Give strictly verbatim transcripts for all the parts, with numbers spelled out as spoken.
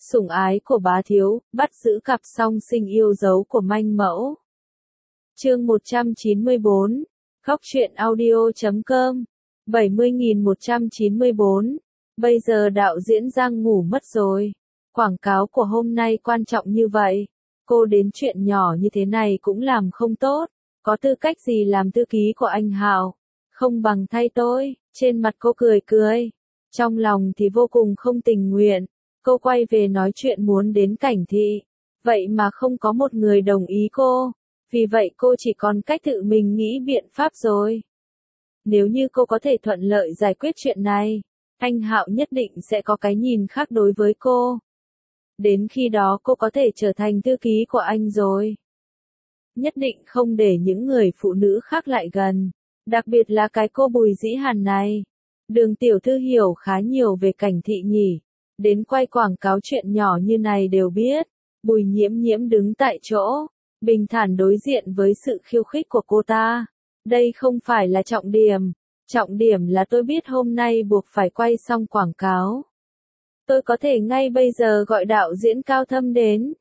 Sủng ái của bá thiếu, bắt giữ cặp song sinh yêu dấu của manh mẫu. Chương một trăm chín mươi bốn, Góc truyện audio chấm com, bảy mươi nghìn một trăm chín mươi bốn. Bây giờ đạo diễn Giang ngủ mất rồi. Quảng cáo của hôm nay quan trọng như vậy. Cô đến chuyện nhỏ như thế này cũng làm không tốt. Có tư cách gì làm thư ký của anh Hạo? Không bằng thay tôi. Trên mặt cô cười cười. Trong lòng thì vô cùng không tình nguyện. Cô quay về nói chuyện muốn đến Cảnh Thị. Vậy mà không có một người đồng ý cô. Vì vậy cô chỉ còn cách tự mình nghĩ biện pháp rồi. Nếu như cô có thể thuận lợi giải quyết chuyện này, anh Hạo nhất định sẽ có cái nhìn khác đối với cô. Đến khi đó cô có thể trở thành thư ký của anh rồi. Nhất định không để những người phụ nữ khác lại gần. Đặc biệt là cái cô Bùi Dĩ Hàn này. Đường tiểu thư hiểu khá nhiều về Cảnh Thị nhỉ. Đến quay quảng cáo chuyện nhỏ như này đều biết. Bùi Nhiễm Nhiễm đứng tại chỗ, bình thản đối diện với sự khiêu khích của cô ta. Đây không phải là trọng điểm. Trọng điểm là tôi biết hôm nay buộc phải quay xong quảng cáo. Tôi có thể ngay bây giờ gọi đạo diễn Cao Thâm đến.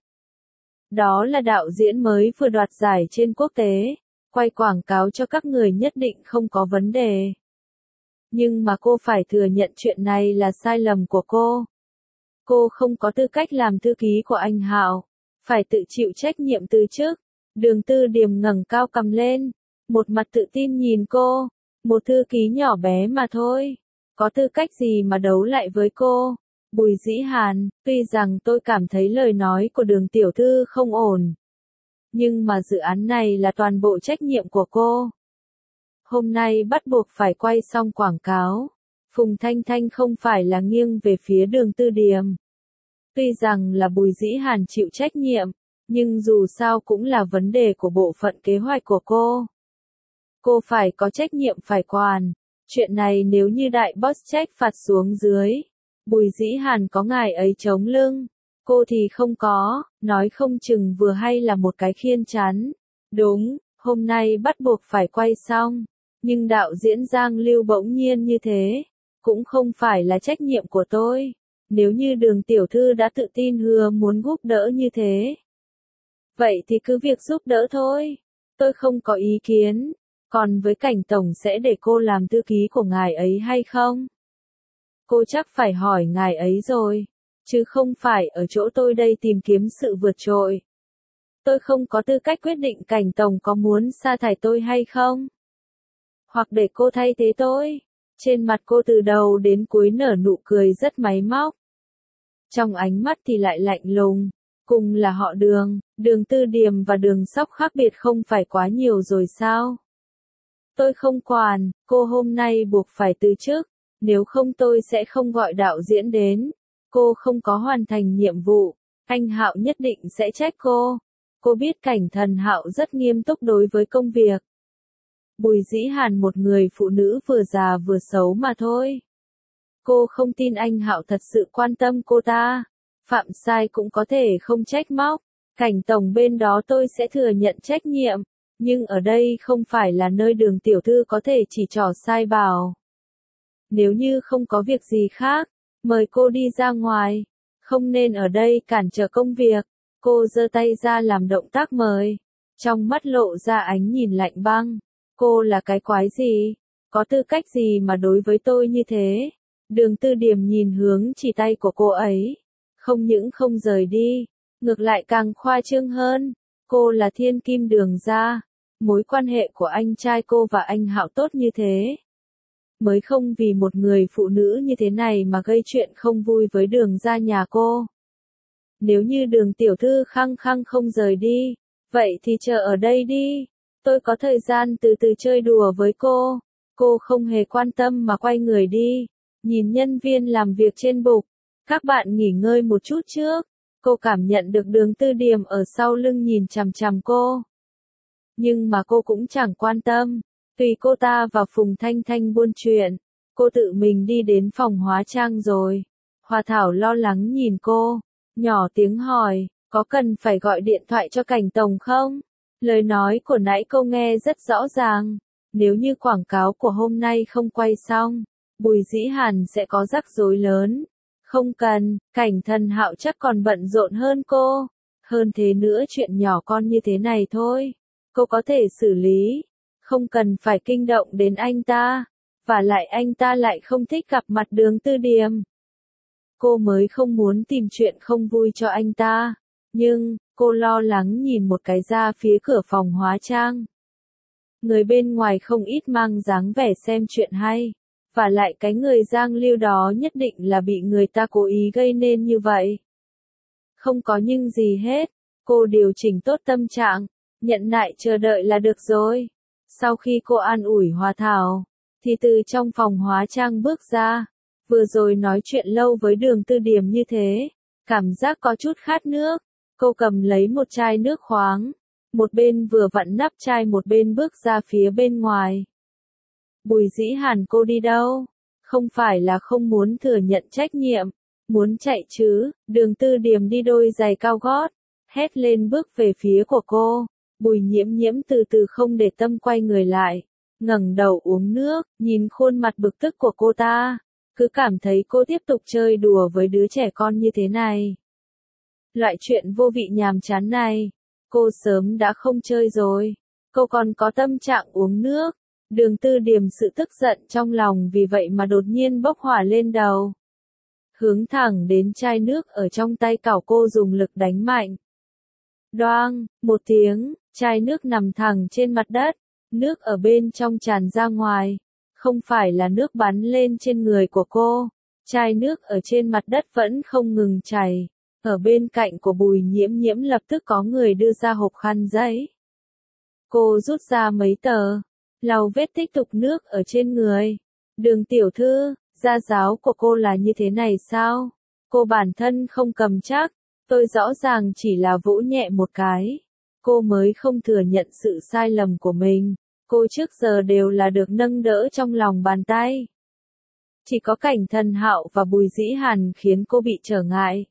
Đó là đạo diễn mới vừa đoạt giải trên quốc tế. Quay quảng cáo cho các người nhất định không có vấn đề. Nhưng mà cô phải thừa nhận chuyện này là sai lầm của cô. Cô không có tư cách làm thư ký của anh Hạo. Phải tự chịu trách nhiệm từ chức. Đường Tư Điềm ngẩng cao cầm lên. Một mặt tự tin nhìn cô. Một thư ký nhỏ bé mà thôi. Có tư cách gì mà đấu lại với cô? Bùi Dĩ Hàn, tuy rằng tôi cảm thấy lời nói của Đường tiểu thư không ổn. Nhưng mà dự án này là toàn bộ trách nhiệm của cô. Hôm nay bắt buộc phải quay xong quảng cáo. Phùng Thanh Thanh không phải là nghiêng về phía Đường Tư Điềm. Tuy rằng là Bùi Dĩ Hàn chịu trách nhiệm, nhưng dù sao cũng là vấn đề của bộ phận kế hoạch của cô. Cô phải có trách nhiệm phải quản. Chuyện này nếu như đại boss trách phạt xuống dưới, Bùi Dĩ Hàn có ngài ấy chống lưng, cô thì không có, nói không chừng vừa hay là một cái khiên chắn. Đúng, hôm nay bắt buộc phải quay xong, nhưng đạo diễn Giang Lưu bỗng nhiên như thế, cũng không phải là trách nhiệm của tôi. Nếu như Đường tiểu thư đã tự tin hứa muốn giúp đỡ như thế, vậy thì cứ việc giúp đỡ thôi. Tôi không có ý kiến. Còn với Cảnh tổng sẽ để cô làm thư ký của ngài ấy hay không? Cô chắc phải hỏi ngài ấy rồi, chứ không phải ở chỗ tôi đây tìm kiếm sự vượt trội. Tôi không có tư cách quyết định Cảnh tổng có muốn sa thải tôi hay không. Hoặc để cô thay thế tôi. Trên mặt cô từ đầu đến cuối nở nụ cười rất máy móc. Trong ánh mắt thì lại lạnh lùng. Cùng là họ Đường, Đường Tư Điềm và Đường Sóc khác biệt không phải quá nhiều rồi sao? Tôi không quản, cô hôm nay buộc phải từ chức, nếu không tôi sẽ không gọi đạo diễn đến. Cô không có hoàn thành nhiệm vụ, anh Hạo nhất định sẽ trách cô. Cô biết Cảnh Thần Hạo rất nghiêm túc đối với công việc. Bùi Dĩ Hàn một người phụ nữ vừa già vừa xấu mà thôi. Cô không tin anh Hạo thật sự quan tâm cô ta. Phạm sai cũng có thể không trách móc. Cảnh tổng bên đó tôi sẽ thừa nhận trách nhiệm. Nhưng ở đây không phải là nơi Đường tiểu thư có thể chỉ trỏ sai bảo. Nếu như không có việc gì khác, mời cô đi ra ngoài. Không nên ở đây cản trở công việc. Cô giơ tay ra làm động tác mời. Trong mắt lộ ra ánh nhìn lạnh băng. Cô là cái quái gì? Có tư cách gì mà đối với tôi như thế? Đường Tư Điềm nhìn hướng chỉ tay của cô ấy. Không những không rời đi, ngược lại càng khoa trương hơn. Cô là thiên kim Đường gia. Mối quan hệ của anh trai cô và anh Hạo tốt như thế. Mới không vì một người phụ nữ như thế này mà gây chuyện không vui với Đường gia nhà cô. Nếu như Đường tiểu thư khăng khăng không rời đi, vậy thì chờ ở đây đi. Tôi có thời gian từ từ chơi đùa với cô. Cô không hề quan tâm mà quay người đi. Nhìn nhân viên làm việc trên bục. Các bạn nghỉ ngơi một chút trước. Cô cảm nhận được Đường Tư Điềm ở sau lưng nhìn chằm chằm cô. Nhưng mà cô cũng chẳng quan tâm. Tùy cô ta và Phùng Thanh Thanh buôn chuyện. Cô tự mình đi đến phòng hóa trang rồi. Hòa Thảo lo lắng nhìn cô. Nhỏ tiếng hỏi, có cần phải gọi điện thoại cho Cảnh tổng không? Lời nói của nãy cô nghe rất rõ ràng. Nếu như quảng cáo của hôm nay không quay xong, Bùi Dĩ Hàn sẽ có rắc rối lớn. Không cần, Cảnh Thần Hạo chắc còn bận rộn hơn cô. Hơn thế nữa chuyện nhỏ con như thế này thôi. Cô có thể xử lý. Không cần phải kinh động đến anh ta. Và lại anh ta lại không thích gặp mặt Đường Tư Điềm. Cô mới không muốn tìm chuyện không vui cho anh ta. Nhưng, cô lo lắng nhìn một cái ra phía cửa phòng hóa trang. Người bên ngoài không ít mang dáng vẻ xem chuyện hay. Và lại cái người Giang Lưu đó nhất định là bị người ta cố ý gây nên như vậy. Không có nhưng gì hết. Cô điều chỉnh tốt tâm trạng. Nhận nại chờ đợi là được rồi. Sau khi cô an ủi Hòa Thảo, thì từ trong phòng hóa trang bước ra. Vừa rồi nói chuyện lâu với Đường Tư Điềm như thế. Cảm giác có chút khát nước. Cô cầm lấy một chai nước khoáng. Một bên vừa vặn nắp chai một bên bước ra phía bên ngoài. Bùi Dĩ Hàn cô đi đâu? Không phải là không muốn thừa nhận trách nhiệm. Muốn chạy chứ? Đường Tư Điềm đi đôi giày cao gót. Hét lên bước về phía của cô. Bùi Nhiễm Nhiễm từ từ không để tâm quay người lại. Ngẩng đầu uống nước, nhìn khuôn mặt bực tức của cô ta. Cứ cảm thấy cô tiếp tục chơi đùa với đứa trẻ con như thế này. Loại chuyện vô vị nhàm chán này. Cô sớm đã không chơi rồi. Cô còn có tâm trạng uống nước. Đường Tư Điềm sự tức giận trong lòng vì vậy mà đột nhiên bốc hỏa lên đầu. Hướng thẳng đến chai nước ở trong tay cảo cô dùng lực đánh mạnh. Đoang, một tiếng, chai nước nằm thẳng trên mặt đất. Nước ở bên trong tràn ra ngoài. Không phải là nước bắn lên trên người của cô. Chai nước ở trên mặt đất vẫn không ngừng chảy. Ở bên cạnh của Bùi Nhiễm Nhiễm lập tức có người đưa ra hộp khăn giấy. Cô rút ra mấy tờ. Lau vết tích tục nước ở trên người. Đường tiểu thư, gia giáo của cô là như thế này sao? Cô bản thân không cầm chắc. Tôi rõ ràng chỉ là vỗ nhẹ một cái. Cô mới không thừa nhận sự sai lầm của mình. Cô trước giờ đều là được nâng đỡ trong lòng bàn tay. Chỉ có Cảnh Thần Hạo và Bùi Dĩ Hàn khiến cô bị trở ngại.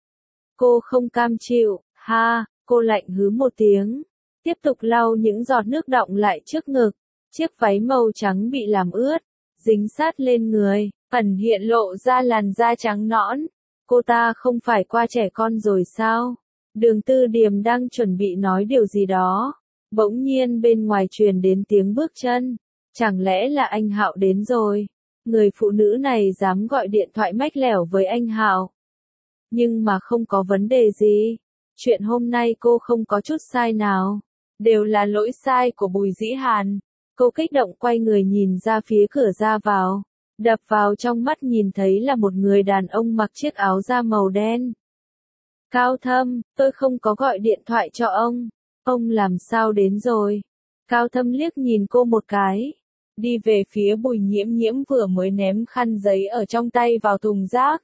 Cô không cam chịu, ha, cô lạnh hứ một tiếng. Tiếp tục lau những giọt nước đọng lại trước ngực. Chiếc váy màu trắng bị làm ướt, dính sát lên người, ẩn hiện lộ ra làn da trắng nõn. Cô ta không phải qua trẻ con rồi sao? Đường Tư Điềm đang chuẩn bị nói điều gì đó. Bỗng nhiên bên ngoài truyền đến tiếng bước chân. Chẳng lẽ là anh Hạo đến rồi? Người phụ nữ này dám gọi điện thoại mách lẻo với anh Hạo. Nhưng mà không có vấn đề gì. Chuyện hôm nay cô không có chút sai nào. Đều là lỗi sai của Bùi Dĩ Hàn. Cô kích động quay người nhìn ra phía cửa ra vào. Đập vào trong mắt nhìn thấy là một người đàn ông mặc chiếc áo da màu đen. Cao Thâm, tôi không có gọi điện thoại cho ông. Ông làm sao đến rồi? Cao Thâm liếc nhìn cô một cái. Đi về phía Bùi Nhiễm Nhiễm vừa mới ném khăn giấy ở trong tay vào thùng rác.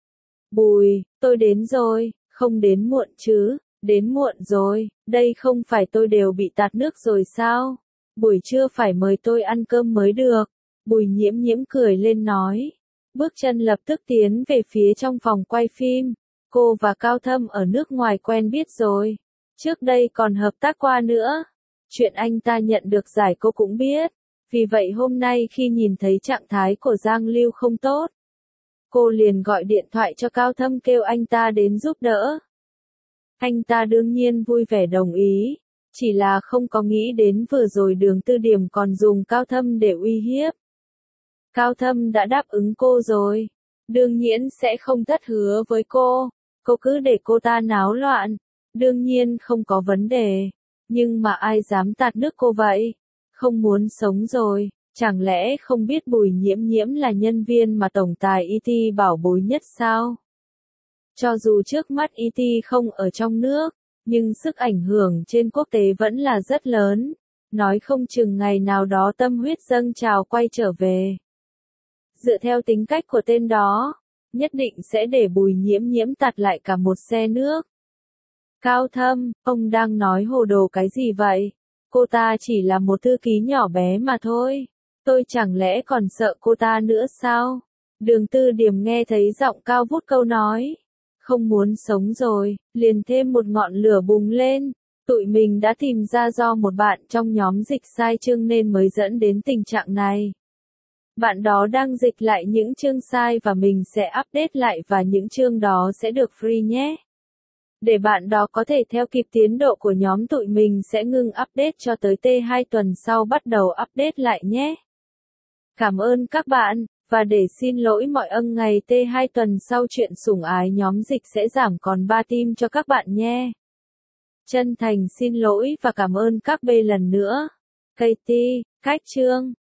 Bùi, tôi đến rồi, không đến muộn chứ, đến muộn rồi, đây không phải tôi đều bị tạt nước rồi sao? Buổi trưa phải mời tôi ăn cơm mới được. Bùi Nhiễm Nhiễm cười lên nói. Bước chân lập tức tiến về phía trong phòng quay phim. Cô và Cao Thâm ở nước ngoài quen biết rồi. Trước đây còn hợp tác qua nữa. Chuyện anh ta nhận được giải cô cũng biết. Vì vậy hôm nay khi nhìn thấy trạng thái của Giang Lưu không tốt, cô liền gọi điện thoại cho Cao Thâm kêu anh ta đến giúp đỡ. Anh ta đương nhiên vui vẻ đồng ý. Chỉ là không có nghĩ đến vừa rồi Đường Tư Điềm còn dùng Cao Thâm để uy hiếp. Cao Thâm đã đáp ứng cô rồi. Đương nhiên sẽ không thất hứa với cô. Cô cứ để cô ta náo loạn. Đương nhiên không có vấn đề. Nhưng mà ai dám tạt nước cô vậy? Không muốn sống rồi. Chẳng lẽ không biết Bùi Nhiễm Nhiễm là nhân viên mà tổng tài i tê bảo bối nhất sao? Cho dù trước mắt i tê không ở trong nước, nhưng sức ảnh hưởng trên quốc tế vẫn là rất lớn. Nói không chừng ngày nào đó tâm huyết dâng trào quay trở về. Dựa theo tính cách của tên đó, nhất định sẽ để Bùi Nhiễm Nhiễm tạt lại cả một xe nước. Cao Thâm, ông đang nói hồ đồ cái gì vậy? Cô ta chỉ là một thư ký nhỏ bé mà thôi. Tôi chẳng lẽ còn sợ cô ta nữa sao? Đường Tư Điềm nghe thấy giọng cao vút câu nói. Không muốn sống rồi, liền thêm một ngọn lửa bùng lên. Tụi mình đã tìm ra do một bạn trong nhóm dịch sai chương nên mới dẫn đến tình trạng này. Bạn đó đang dịch lại những chương sai và mình sẽ update lại và những chương đó sẽ được free nhé. Để bạn đó có thể theo kịp tiến độ của nhóm tụi mình sẽ ngưng update cho tới T hai tuần sau bắt đầu update lại nhé. Cảm ơn các bạn, và để xin lỗi mọi ân ngày T hai tuần sau chuyện sủng ái nhóm dịch sẽ giảm còn ba team cho các bạn nhé. Chân thành xin lỗi và cảm ơn các B lần nữa. Katie, Cách Trương